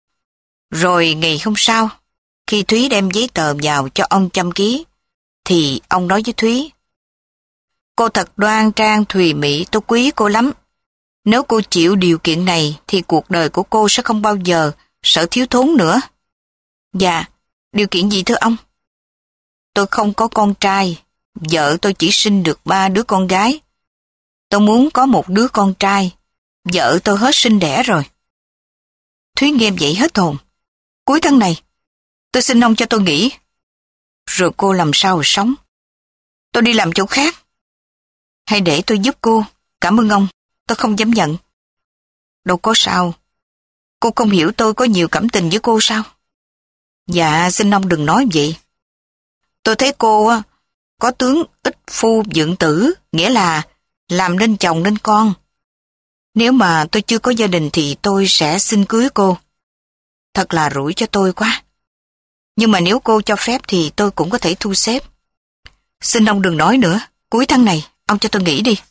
Rồi ngày hôm sau, khi Thúy đem giấy tờ vào cho ông Chăm ký, thì ông nói với Thúy, cô thật đoan trang thùy mị, tôi quý cô lắm. Nếu cô chịu điều kiện này thì cuộc đời của cô sẽ không bao giờ sợ thiếu thốn nữa. Dạ, điều kiện gì thưa ông? Tôi không có con trai, vợ tôi chỉ sinh được ba đứa con gái. Tôi muốn có một đứa con trai, vợ tôi hết sinh đẻ rồi. Thúy nghe vậy hết hồn. Cuối tháng này, tôi xin ông cho tôi nghỉ. Rồi cô làm sao mà sống? Tôi đi làm chỗ khác. Hay để tôi giúp cô? Cảm ơn ông, tôi không dám nhận. Đâu có sao. Cô không hiểu tôi có nhiều cảm tình với cô sao? Dạ, xin ông đừng nói vậy. Tôi thấy cô có tướng ích phu dưỡng tử, nghĩa là làm nên chồng nên con. Nếu mà tôi chưa có gia đình thì tôi sẽ xin cưới cô. Thật là rủi cho tôi quá. Nhưng mà nếu cô cho phép thì tôi cũng có thể thu xếp. Xin ông đừng nói nữa, cuối tháng này ông cho tôi nghỉ đi.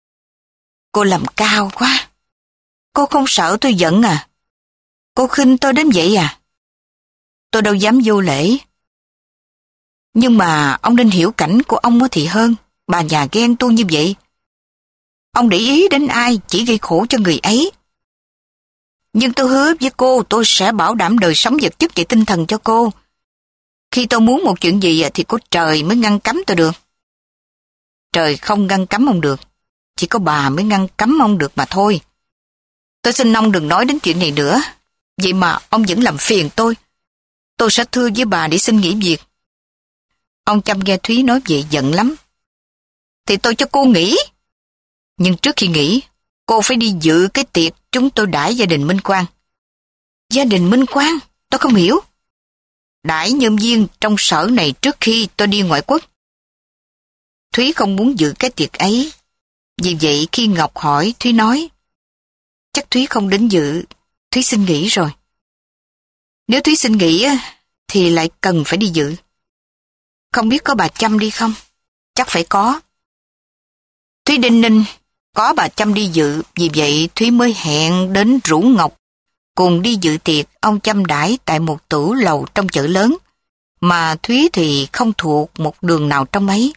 Cô làm cao quá. Cô không sợ tôi giận à? Cô khinh tôi đến vậy à? Tôi đâu dám vô lễ. Nhưng mà ông nên hiểu cảnh của ông thì hơn. Bà nhà ghen tuông như vậy. Ông để ý đến ai chỉ gây khổ cho người ấy. Nhưng tôi hứa với cô tôi sẽ bảo đảm đời sống vật chất và tinh thần cho cô. Khi tôi muốn một chuyện gì thì có trời mới ngăn cấm tôi được. Trời không ngăn cấm ông được. Chỉ có bà mới ngăn cấm ông được mà thôi. Tôi xin ông đừng nói đến chuyện này nữa. Vậy mà ông vẫn làm phiền tôi. Tôi sẽ thưa với bà để xin nghỉ việc. Ông Chăm nghe Thúy nói vậy giận lắm. Thì tôi cho cô nghỉ. Nhưng trước khi nghỉ, cô phải đi dự cái tiệc chúng tôi đãi gia đình Minh Quang. Gia đình Minh Quang? Tôi không hiểu. Đãi nhân viên trong sở này trước khi tôi đi ngoại quốc. Thúy không muốn dự cái tiệc ấy. Vì vậy khi Ngọc hỏi, Thúy nói, chắc Thúy không đến dự, Thúy xin nghỉ rồi. Nếu Thúy xin nghỉ thì lại cần phải đi dự. Không biết có bà Chăm đi không? Chắc phải có. Thúy đinh ninh, có bà Chăm đi dự, vì vậy Thúy mới hẹn đến rủ Ngọc cùng đi dự tiệc ông Chăm đãi tại một tửu lầu trong chợ lớn, mà Thúy thì không thuộc một đường nào trong ấy.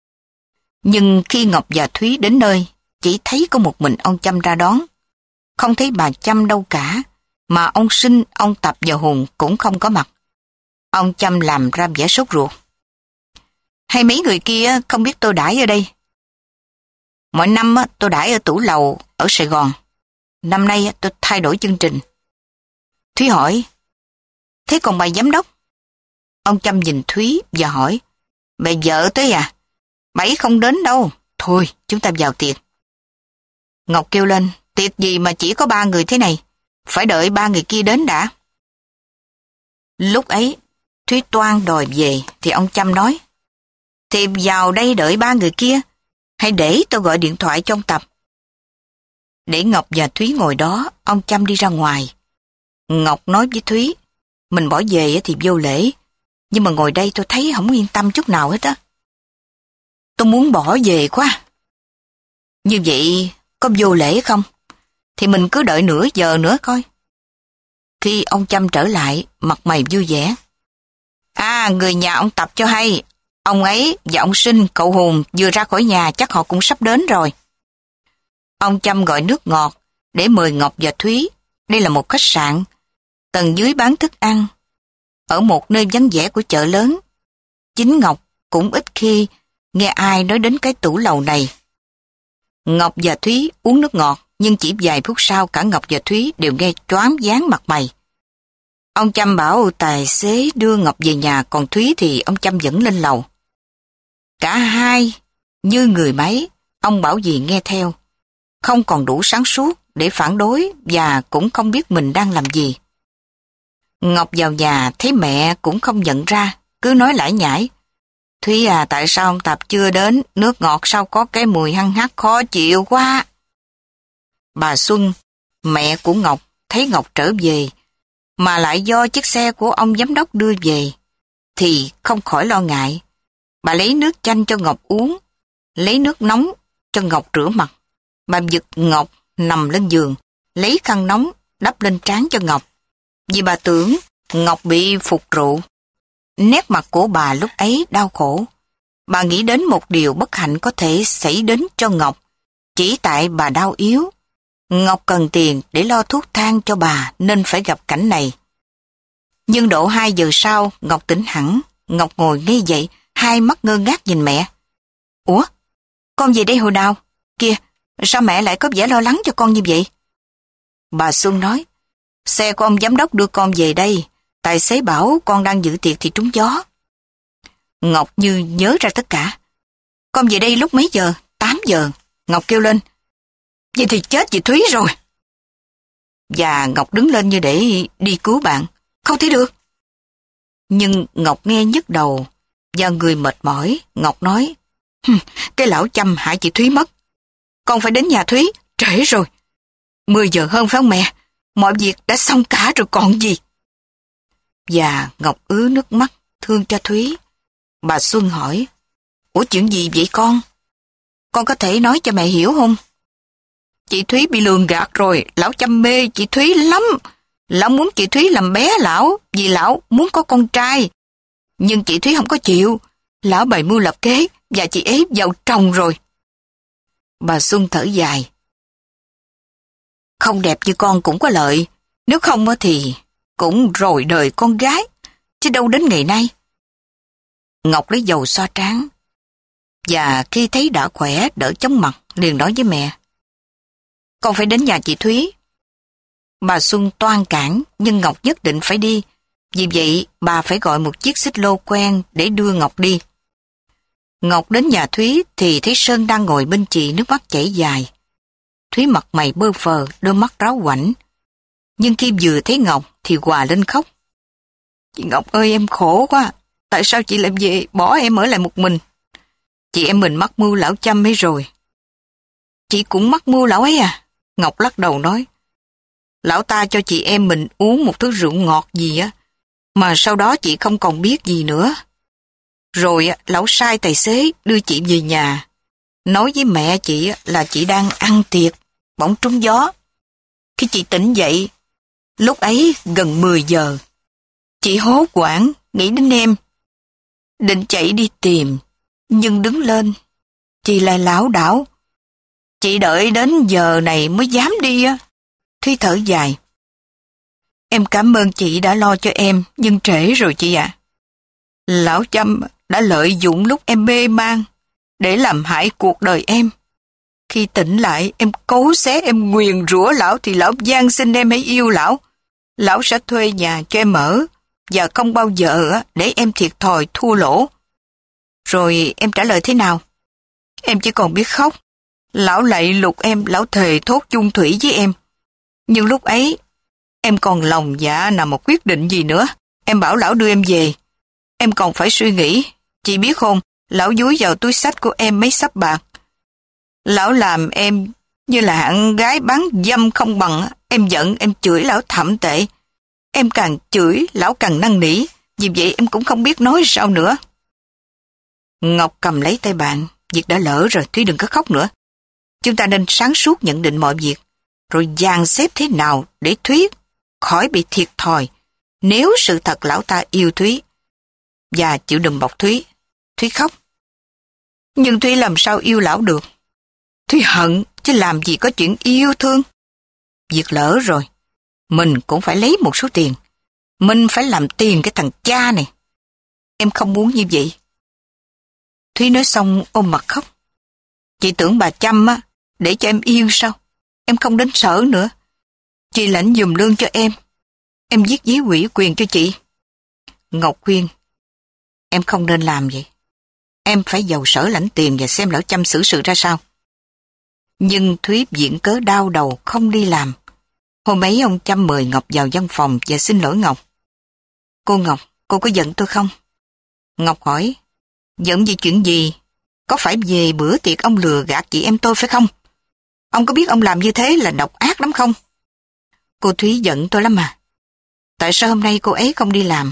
Nhưng khi Ngọc và Thúy đến nơi, chỉ thấy có một mình ông Chăm ra đón. Không thấy bà Chăm đâu cả, mà ông Sinh, ông Tập và Hùng cũng không có mặt. Ông Chăm làm ra vẻ sốt ruột. Hay mấy người kia không biết tôi đãi ở đây? Mỗi năm tôi đãi ở tủ lầu ở Sài Gòn. Năm nay tôi thay đổi chương trình. Thúy hỏi, thế còn bà giám đốc? Ông Chăm nhìn Thúy và hỏi, bà vợ tới à? Bà ấy không đến đâu. Thôi, chúng ta vào tiệc. Ngọc kêu lên, tiệc gì mà chỉ có ba người thế này? Phải đợi ba người kia đến đã. Lúc ấy, Thúy toan đòi về, thì ông Chăm nói, thì vào đây đợi ba người kia, hay để tôi gọi điện thoại cho ông Tập. Để Ngọc và Thúy ngồi đó, ông Chăm đi ra ngoài. Ngọc nói với Thúy, mình bỏ về thì vô lễ, nhưng mà ngồi đây tôi thấy không yên tâm chút nào hết á. Tôi muốn bỏ về quá. Như vậy có vô lễ không? Thì mình cứ đợi nửa giờ nữa coi. Khi ông Chăm trở lại, mặt mày vui vẻ. À, người nhà ông Tập cho hay, ông ấy và ông Sinh, cậu Hùng vừa ra khỏi nhà, chắc họ cũng sắp đến rồi. Ông Chăm gọi nước ngọt để mời Ngọc và Thúy. Đây là một khách sạn, tầng dưới bán thức ăn, ở một nơi vắng vẻ của chợ lớn. Chính Ngọc cũng ít khi nghe ai nói đến cái tủ lầu này. Ngọc và Thúy uống nước ngọt, nhưng chỉ vài phút sau cả Ngọc và Thúy đều nghe choáng váng mặt mày. Ông Chăm bảo tài xế đưa Ngọc về nhà, còn Thúy thì ông Chăm dẫn lên lầu. Cả hai như người máy, ông bảo gì nghe theo, không còn đủ sáng suốt để phản đối và cũng không biết mình đang làm gì. Ngọc vào nhà thấy mẹ cũng không nhận ra, cứ nói lải nhải. Thúy à, tại sao ông Tập chưa đến? Nước ngọt sao có cái mùi hăng hắc khó chịu quá. Bà Xuân, mẹ của Ngọc, thấy Ngọc trở về, mà lại do chiếc xe của ông giám đốc đưa về, thì không khỏi lo ngại. Bà lấy nước chanh cho Ngọc uống, lấy nước nóng cho Ngọc rửa mặt. Bà giật Ngọc nằm lên giường, lấy khăn nóng đắp lên trán cho Ngọc, vì bà tưởng Ngọc bị phục rượu. Nét mặt của bà lúc ấy đau khổ. Bà nghĩ đến một điều bất hạnh có thể xảy đến cho Ngọc, chỉ tại bà đau yếu. Ngọc cần tiền để lo thuốc thang cho bà nên phải gặp cảnh này. Nhưng độ hai giờ sau, Ngọc tỉnh hẳn. Ngọc ngồi ngay dậy, hai mắt ngơ ngác nhìn mẹ. Ủa? Con về đây hồi nào? Kìa, sao mẹ lại có vẻ lo lắng cho con như vậy? Bà Xuân nói, xe của ông giám đốc đưa con về đây. Tài xế bảo con đang dự tiệc thì trúng gió. Ngọc như nhớ ra tất cả. Con về đây lúc mấy giờ? tám giờ. Ngọc kêu lên, vậy thì chết chị Thúy rồi. Và Ngọc đứng lên như để đi cứu bạn. Không thể được. Nhưng Ngọc nghe nhức đầu và người mệt mỏi. Ngọc nói, cái lão Chăm hại chị Thúy mất. Con phải đến nhà Thúy, trễ rồi. Mười giờ hơn phải không mẹ? Mọi việc đã xong cả rồi còn gì. Và Ngọc ứa nước mắt, thương cho Thúy. Bà Xuân hỏi, ủa chuyện gì vậy con? Con có thể nói cho mẹ hiểu không? Chị Thúy bị lường gạt rồi, lão Chăm mê chị Thúy lắm. Lão muốn chị Thúy làm bé lão, vì lão muốn có con trai. Nhưng chị Thúy không có chịu. Lão bày mưu lập kế và chị ấy vào chồng rồi. Bà Xuân thở dài. Không đẹp như con cũng có lợi. Nếu không thì cũng rồi đời con gái, chứ đâu đến ngày nay. Ngọc lấy dầu xoa trán. Và khi thấy đã khỏe, đỡ chóng mặt, liền nói với mẹ, con phải đến nhà chị Thúy. Bà Xuân toan cản, nhưng Ngọc nhất định phải đi. Vì vậy, bà phải gọi một chiếc xích lô quen để đưa Ngọc đi. Ngọc đến nhà Thúy thì thấy Sơn đang ngồi bên chị, nước mắt chảy dài. Thúy mặt mày bơ phờ, đôi mắt ráo quảnh. Nhưng khi vừa thấy Ngọc thì hòa lên khóc. Chị Ngọc ơi, em khổ quá. Tại sao chị lại về bỏ em ở lại một mình? Chị em mình mắc mưu lão Chăm ấy rồi. Chị cũng mắc mưu lão ấy à? Ngọc lắc đầu nói. Lão ta cho chị em mình uống một thứ rượu ngọt gì á, mà sau đó chị không còn biết gì nữa. Rồi lão sai tài xế đưa chị về nhà, nói với mẹ chị là chị đang ăn tiệc, bỗng trúng gió. Khi chị tỉnh dậy, lúc ấy gần mười giờ, chị hốt hoảng nghĩ đến em, định chạy đi tìm, nhưng đứng lên, chị lại lảo đảo. Chị đợi đến giờ này mới dám đi á. Thúy thở dài. Em cảm ơn chị đã lo cho em, nhưng trễ rồi chị ạ. Lão Chăm đã lợi dụng lúc em mê man để làm hại cuộc đời em. Khi tỉnh lại, em cấu xé, em nguyền rủa lão thì lão van xin em hãy yêu lão. Lão sẽ thuê nhà cho em ở và không bao giờ để em thiệt thòi thua lỗ. Rồi em trả lời thế nào? Em chỉ còn biết khóc. Lão lạy lục em, lão thề thốt chung thủy với em. Nhưng lúc ấy, em còn lòng dạ nào mà quyết định gì nữa. Em bảo lão đưa em về. Em còn phải suy nghĩ. Chị biết không, lão dúi vào túi xách của em mấy xấp bạc. Lão làm em như là hạng gái bán dâm không bằng. Em giận, em chửi lão thậm tệ. Em càng chửi, lão càng năn nỉ. Vì vậy em cũng không biết nói sao nữa. Ngọc cầm lấy tay bạn. Việc đã lỡ rồi, Thúy đừng có khóc nữa. Chúng ta nên sáng suốt nhận định mọi việc, rồi dàn xếp thế nào để Thúy khỏi bị thiệt thòi nếu sự thật lão ta yêu Thúy và chịu đùm bọc Thúy. Thúy khóc. Nhưng Thúy làm sao yêu lão được? Thúy hận, chứ làm gì có chuyện yêu thương. Việc lỡ rồi, mình cũng phải lấy một số tiền. Mình phải làm tiền cái thằng cha này. Em không muốn như vậy. Thúy nói xong ôm mặt khóc. Chị tưởng bà chăm á, để cho em yên sao? Em không đến sở nữa. Chị lãnh giùm lương cho em. Em viết giấy ủy quyền cho chị. Ngọc khuyên, em không nên làm vậy. Em phải vào sở lãnh tiền và xem lão Chăm xử sự ra sao. Nhưng Thúy viện cớ đau đầu không đi làm. Hôm ấy ông Chăm mời Ngọc vào văn phòng và xin lỗi Ngọc. Cô Ngọc, cô có giận tôi không? Ngọc hỏi, giận vì chuyện gì? Có phải về bữa tiệc ông lừa gạt chị em tôi phải không? Ông có biết ông làm như thế là độc ác lắm không? Cô Thúy giận tôi lắm mà. Tại sao hôm nay cô ấy không đi làm?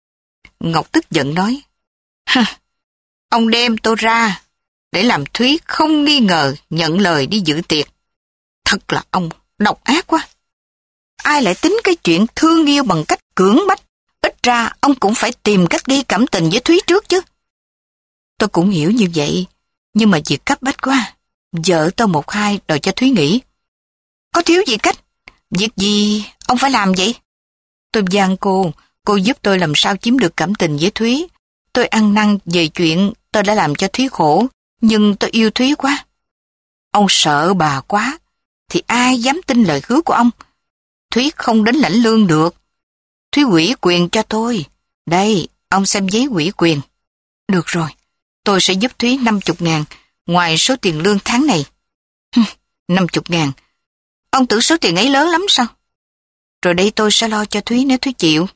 Ngọc tức giận nói, ha, ông đem tôi ra để làm Thúy không nghi ngờ nhận lời đi dự tiệc. Thật là ông độc ác quá. Ai lại tính cái chuyện thương yêu bằng cách cưỡng bách? Ít ra ông cũng phải tìm cách gây cảm tình với Thúy trước chứ. Tôi cũng hiểu như vậy, nhưng mà việc cấp bách quá. Vợ tôi một hai đòi cho Thúy nghỉ. Có thiếu gì cách? Việc gì ông phải làm vậy? Tôi van cô, cô giúp tôi làm sao chiếm được cảm tình với Thúy. Tôi ăn năn về chuyện tôi đã làm cho Thúy khổ, nhưng tôi yêu Thúy quá. Ông sợ bà quá, thì ai dám tin lời hứa của ông? Thúy không đến lãnh lương được. Thúy ủy quyền cho tôi. Đây, ông xem giấy ủy quyền. Được rồi, tôi sẽ giúp Thúy năm mươi ngàn, ngoài số tiền lương tháng này. năm mươi ngàn. Ông tưởng số tiền ấy lớn lắm sao? Rồi đây tôi sẽ lo cho Thúy nếu Thúy chịu.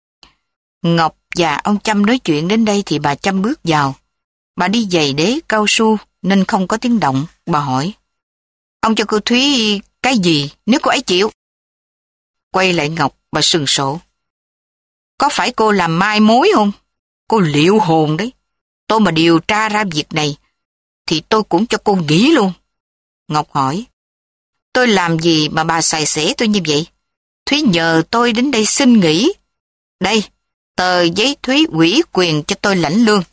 Ngọc và ông Chăm nói chuyện đến đây thì bà Chăm bước vào. Bà đi giày đế cao su nên không có tiếng động. Bà hỏi, ông cho cô Thúy cái gì nếu cô ấy chịu? Quay lại Ngọc, bà sừng sộ. Có phải cô làm mai mối không? Cô liệu hồn đấy. Tôi mà điều tra ra việc này thì tôi cũng cho cô nghỉ luôn. Ngọc hỏi, tôi làm gì mà bà xài xể tôi như vậy? Thúy nhờ tôi đến đây xin nghỉ. Đây, tờ giấy Thúy ủy quyền cho tôi lãnh lương.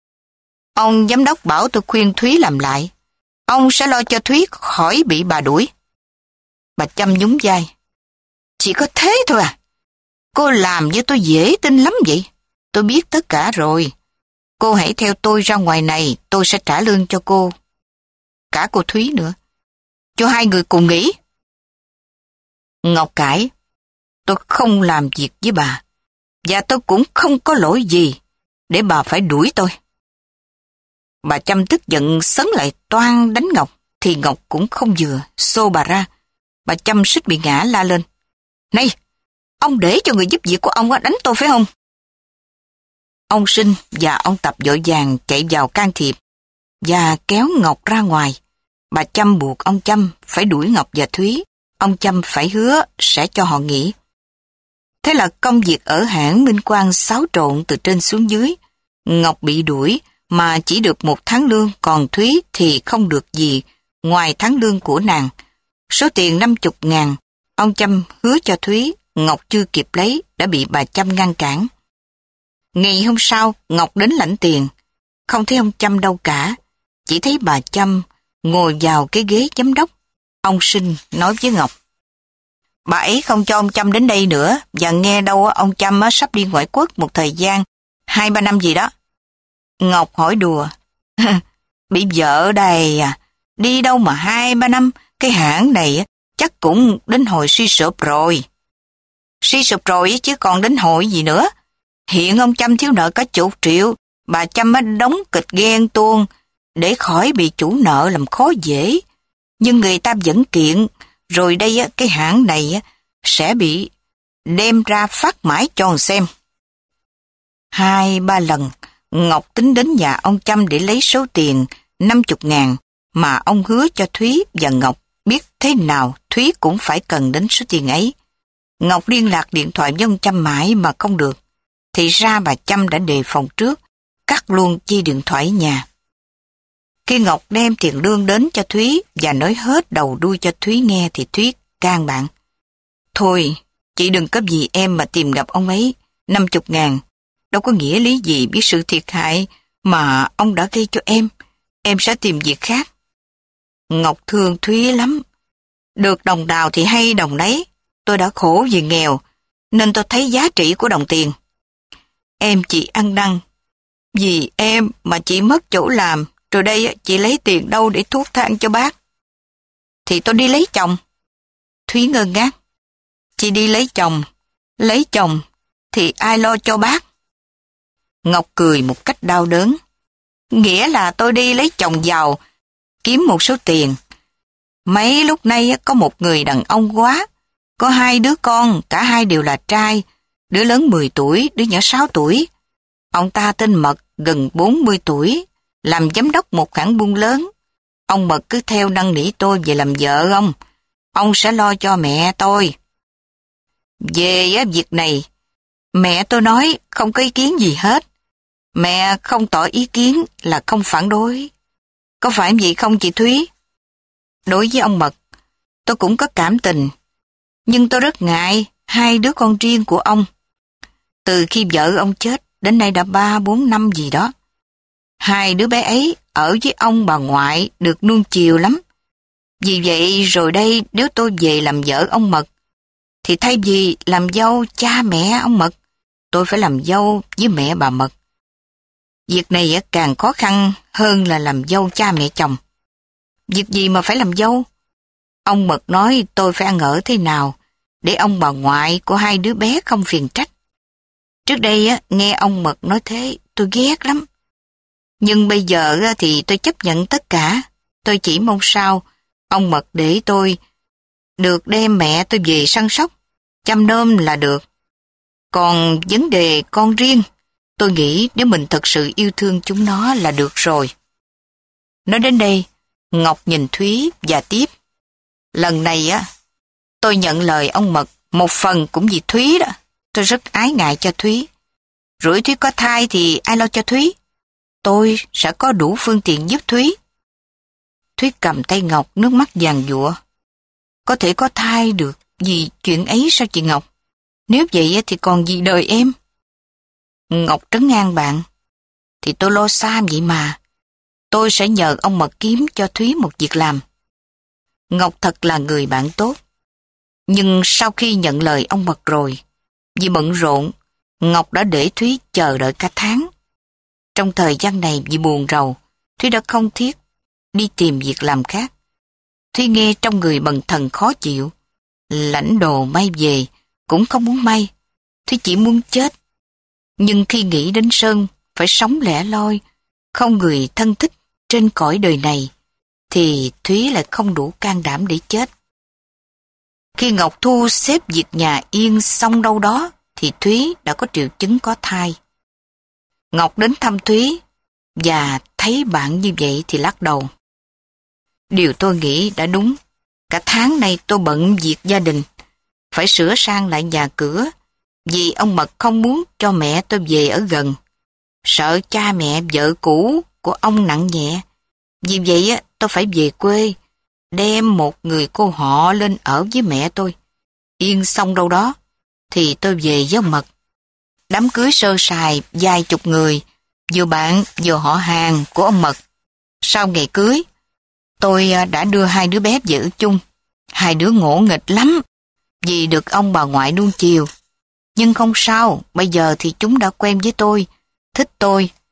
Ông giám đốc bảo tôi khuyên Thúy làm lại. Ông sẽ lo cho Thúy khỏi bị bà đuổi. Bà Chăm nhún vai. Chỉ có thế thôi à? Cô làm với tôi dễ tin lắm vậy. Tôi biết tất cả rồi. Cô hãy theo tôi ra ngoài này, tôi sẽ trả lương cho cô. Cả cô Thúy nữa. Cho hai người cùng nghỉ. Ngọc cãi. Tôi không làm việc với bà. Và tôi cũng không có lỗi gì để bà phải đuổi tôi. Bà Chăm tức giận sấn lại toan đánh Ngọc, thì Ngọc cũng không vừa, xô bà ra. Bà Chăm suýt bị ngã la lên. Này, ông để cho người giúp việc của ông đánh tôi phải không? Ông Sinh và ông Tập vội vàng chạy vào can thiệp và kéo Ngọc ra ngoài. Bà Chăm buộc ông Chăm phải đuổi Ngọc và Thúy. Ông Chăm phải hứa sẽ cho họ nghỉ. Thế là công việc ở hãng Minh Quang xáo trộn từ trên xuống dưới. Ngọc bị đuổi mà chỉ được một tháng lương, còn Thúy thì không được gì ngoài tháng lương của nàng. Số tiền năm mươi ngàn, ông Chăm hứa cho Thúy, Ngọc chưa kịp lấy đã bị bà Chăm ngăn cản. Ngày hôm sau, Ngọc đến lãnh tiền. Không thấy ông Chăm đâu cả, chỉ thấy bà Chăm ngồi vào cái ghế giám đốc. Ông Sinh nói với Ngọc, bà ấy không cho ông Chăm đến đây nữa, và nghe đâu ông Chăm sắp đi ngoại quốc một thời gian, hai ba năm gì đó. Ngọc hỏi đùa. Bị vợ đây à, đi đâu mà hai ba năm, cái hãng này chắc cũng đến hồi suy sụp rồi. Suy sụp rồi chứ còn đến hồi gì nữa. Hiện ông Chăm thiếu nợ cả chục triệu, bà Chăm á đóng kịch ghen tuông để khỏi bị chủ nợ làm khó dễ. Nhưng người ta vẫn kiện, rồi đây á, cái hãng này á, sẽ bị đem ra phát mãi cho xem. Hai ba lần, Ngọc tính đến nhà ông Chăm để lấy số tiền năm chục ngàn mà ông hứa cho Thúy, và Ngọc biết thế nào Thúy cũng phải cần đến số tiền ấy. Ngọc liên lạc điện thoại với ông Chăm mãi mà không được. Thì ra bà Chăm đã đề phòng trước, cắt luôn chi điện thoại nhà. Khi Ngọc đem tiền lương đến cho Thúy và nói hết đầu đuôi cho Thúy nghe thì Thúy can bạn. Thôi, chị đừng có vì em mà tìm gặp ông ấy, năm chục ngàn. Đâu có nghĩa lý gì biết sự thiệt hại mà ông đã gây cho em. Em sẽ tìm việc khác. Ngọc thương Thúy lắm. Được đồng nào thì hay đồng đấy. Tôi đã khổ vì nghèo, nên tôi thấy giá trị của đồng tiền. Em chị ăn năn. Vì em mà chị mất chỗ làm, rồi đây chị lấy tiền đâu để thuốc thang cho bác. Thì tôi đi lấy chồng. Thúy ngơ ngác. Chị đi lấy chồng, lấy chồng, thì ai lo cho bác? Ngọc cười một cách đau đớn. Nghĩa là tôi đi lấy chồng giàu, kiếm một số tiền. Mấy lúc nay có một người đàn ông quá, có hai đứa con, cả hai đều là trai, đứa lớn mười tuổi, đứa nhỏ sáu tuổi. Ông ta tên Mật, gần bốn mươi tuổi, làm giám đốc một hãng buôn lớn. Ông Mật cứ theo năn nỉ tôi về làm vợ ông, ông sẽ lo cho mẹ tôi. Về việc này, mẹ tôi nói không có ý kiến gì hết. Mẹ không tỏ ý kiến là không phản đối. Có phải vậy không chị Thúy? Đối với ông Mật, tôi cũng có cảm tình, nhưng tôi rất ngại hai đứa con riêng của ông. Từ khi vợ ông chết, đến nay đã ba bốn năm gì đó. Hai đứa bé ấy ở với ông bà ngoại được nuông chiều lắm. Vì vậy rồi đây nếu tôi về làm vợ ông Mật, thì thay vì làm dâu cha mẹ ông Mật, tôi phải làm dâu với mẹ bà Mật. Việc này càng khó khăn hơn là làm dâu cha mẹ chồng. Việc gì mà phải làm dâu? Ông Mật nói tôi phải ăn ở thế nào để ông bà ngoại của hai đứa bé không phiền trách. Trước đây á, nghe ông Mật nói thế tôi ghét lắm. Nhưng bây giờ á, thì tôi chấp nhận tất cả. Tôi chỉ mong sao ông Mật để tôi được đem mẹ tôi về săn sóc, chăm nom là được. Còn vấn đề con riêng, tôi nghĩ nếu mình thật sự yêu thương chúng nó là được rồi. Nói đến đây, Ngọc nhìn Thúy và tiếp. Lần này á, tôi nhận lời ông Mật, một phần cũng vì Thúy đó. Tôi rất ái ngại cho Thúy. Rủi Thúy có thai thì ai lo cho Thúy? Tôi sẽ có đủ phương tiện giúp Thúy. Thúy cầm tay Ngọc, nước mắt giàn giụa. Có thể có thai được vì chuyện ấy sao chị Ngọc? Nếu vậy thì còn gì đời em? Ngọc trấn an bạn. Thì tôi lo xa vậy mà. Tôi sẽ nhờ ông Mật kiếm cho Thúy một việc làm. Ngọc thật là người bạn tốt. Nhưng sau khi nhận lời ông Mật rồi, vì bận rộn, Ngọc đã để Thúy chờ đợi cả tháng. Trong thời gian này vì buồn rầu, Thúy đã không thiết đi tìm việc làm khác. Thúy nghe trong người bần thần khó chịu. Lãnh đồ may về, cũng không muốn may. Thúy chỉ muốn chết. Nhưng khi nghĩ đến Sơn phải sống lẻ loi, không người thân thích trên cõi đời này, thì Thúy lại không đủ can đảm để chết. Khi Ngọc thu xếp việc nhà yên xong đâu đó, thì Thúy đã có triệu chứng có thai. Ngọc đến thăm Thúy, và thấy bạn như vậy thì lắc đầu. Điều tôi nghĩ đã đúng. Cả tháng nay tôi bận việc gia đình, phải sửa sang lại nhà cửa, vì ông Mật không muốn cho mẹ tôi về ở gần. Sợ cha mẹ vợ cũ của ông nặng nhẹ. Vì vậy á, tôi phải về quê, đem một người cô họ lên ở với mẹ tôi. Yên xong đâu đó, thì tôi về với ông Mật. Đám cưới sơ sài vài chục người, vừa bạn vừa họ hàng của ông Mật. Sau ngày cưới, tôi đã đưa hai đứa bé về ở chung. Hai đứa ngỗ nghịch lắm, vì được ông bà ngoại nuông chiều. Nhưng không sao, bây giờ thì chúng đã quen với tôi, thích tôi.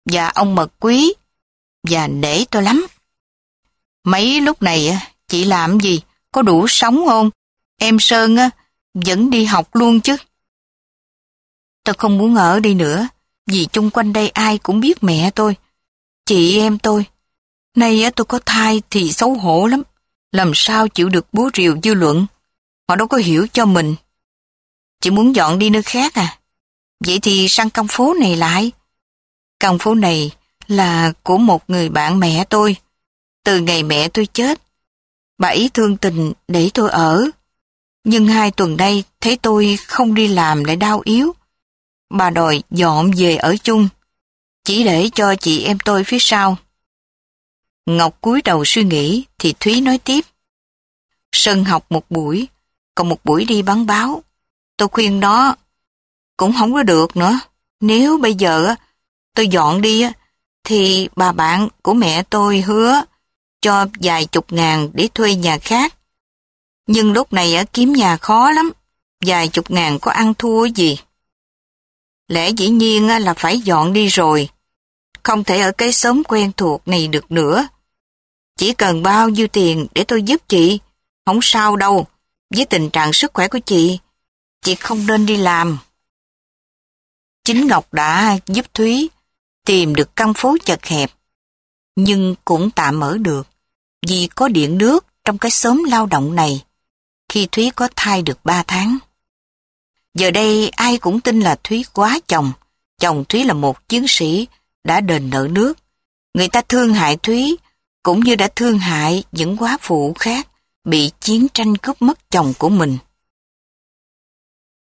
và ông Mật quý, và nể tôi lắm. Mấy lúc này á, chị làm gì, có đủ sống không? Em Sơn á, vẫn đi học luôn chứ. Tôi không muốn ở đây nữa, vì chung quanh đây ai cũng biết mẹ tôi, chị em tôi. Nay á, tôi có thai thì xấu hổ lắm, làm sao chịu được bố rìu dư luận. Họ đâu có hiểu cho mình. Chị muốn dọn đi nơi khác à? Vậy thì sang căn phố này lại. Căn phố này là của một người bạn mẹ tôi. Từ ngày mẹ tôi chết, bà ấy thương tình để tôi ở. Nhưng hai tuần nay thấy tôi không đi làm lại đau yếu. Bà đòi dọn về ở chung, chỉ để cho chị em tôi phía sau. Ngọc cúi đầu suy nghĩ thì Thúy nói tiếp. Sơn học một buổi, còn một buổi đi bán báo. Tôi khuyên nó cũng không có được nữa. Nếu bây giờ tôi dọn đi thì bà bạn của mẹ tôi hứa cho vài chục ngàn để thuê nhà khác. Nhưng lúc này kiếm nhà khó lắm, vài chục ngàn có ăn thua gì. Lẽ dĩ nhiên là phải dọn đi rồi, không thể ở cái xóm quen thuộc này được nữa. Chỉ cần bao nhiêu tiền để tôi giúp chị, không sao đâu. Với tình trạng sức khỏe của chị, chị không nên đi làm. Chính Ngọc đã giúp Thúy tìm được căn phố chật hẹp, nhưng cũng tạm ở được, vì có điện nước trong cái xóm lao động này, khi Thúy có thai được ba tháng. Giờ đây ai cũng tin là Thúy quá chồng. Chồng Thúy là một chiến sĩ đã đền nợ nước. Người ta thương hại Thúy cũng như đã thương hại những góa phụ khác bị chiến tranh cướp mất chồng của mình.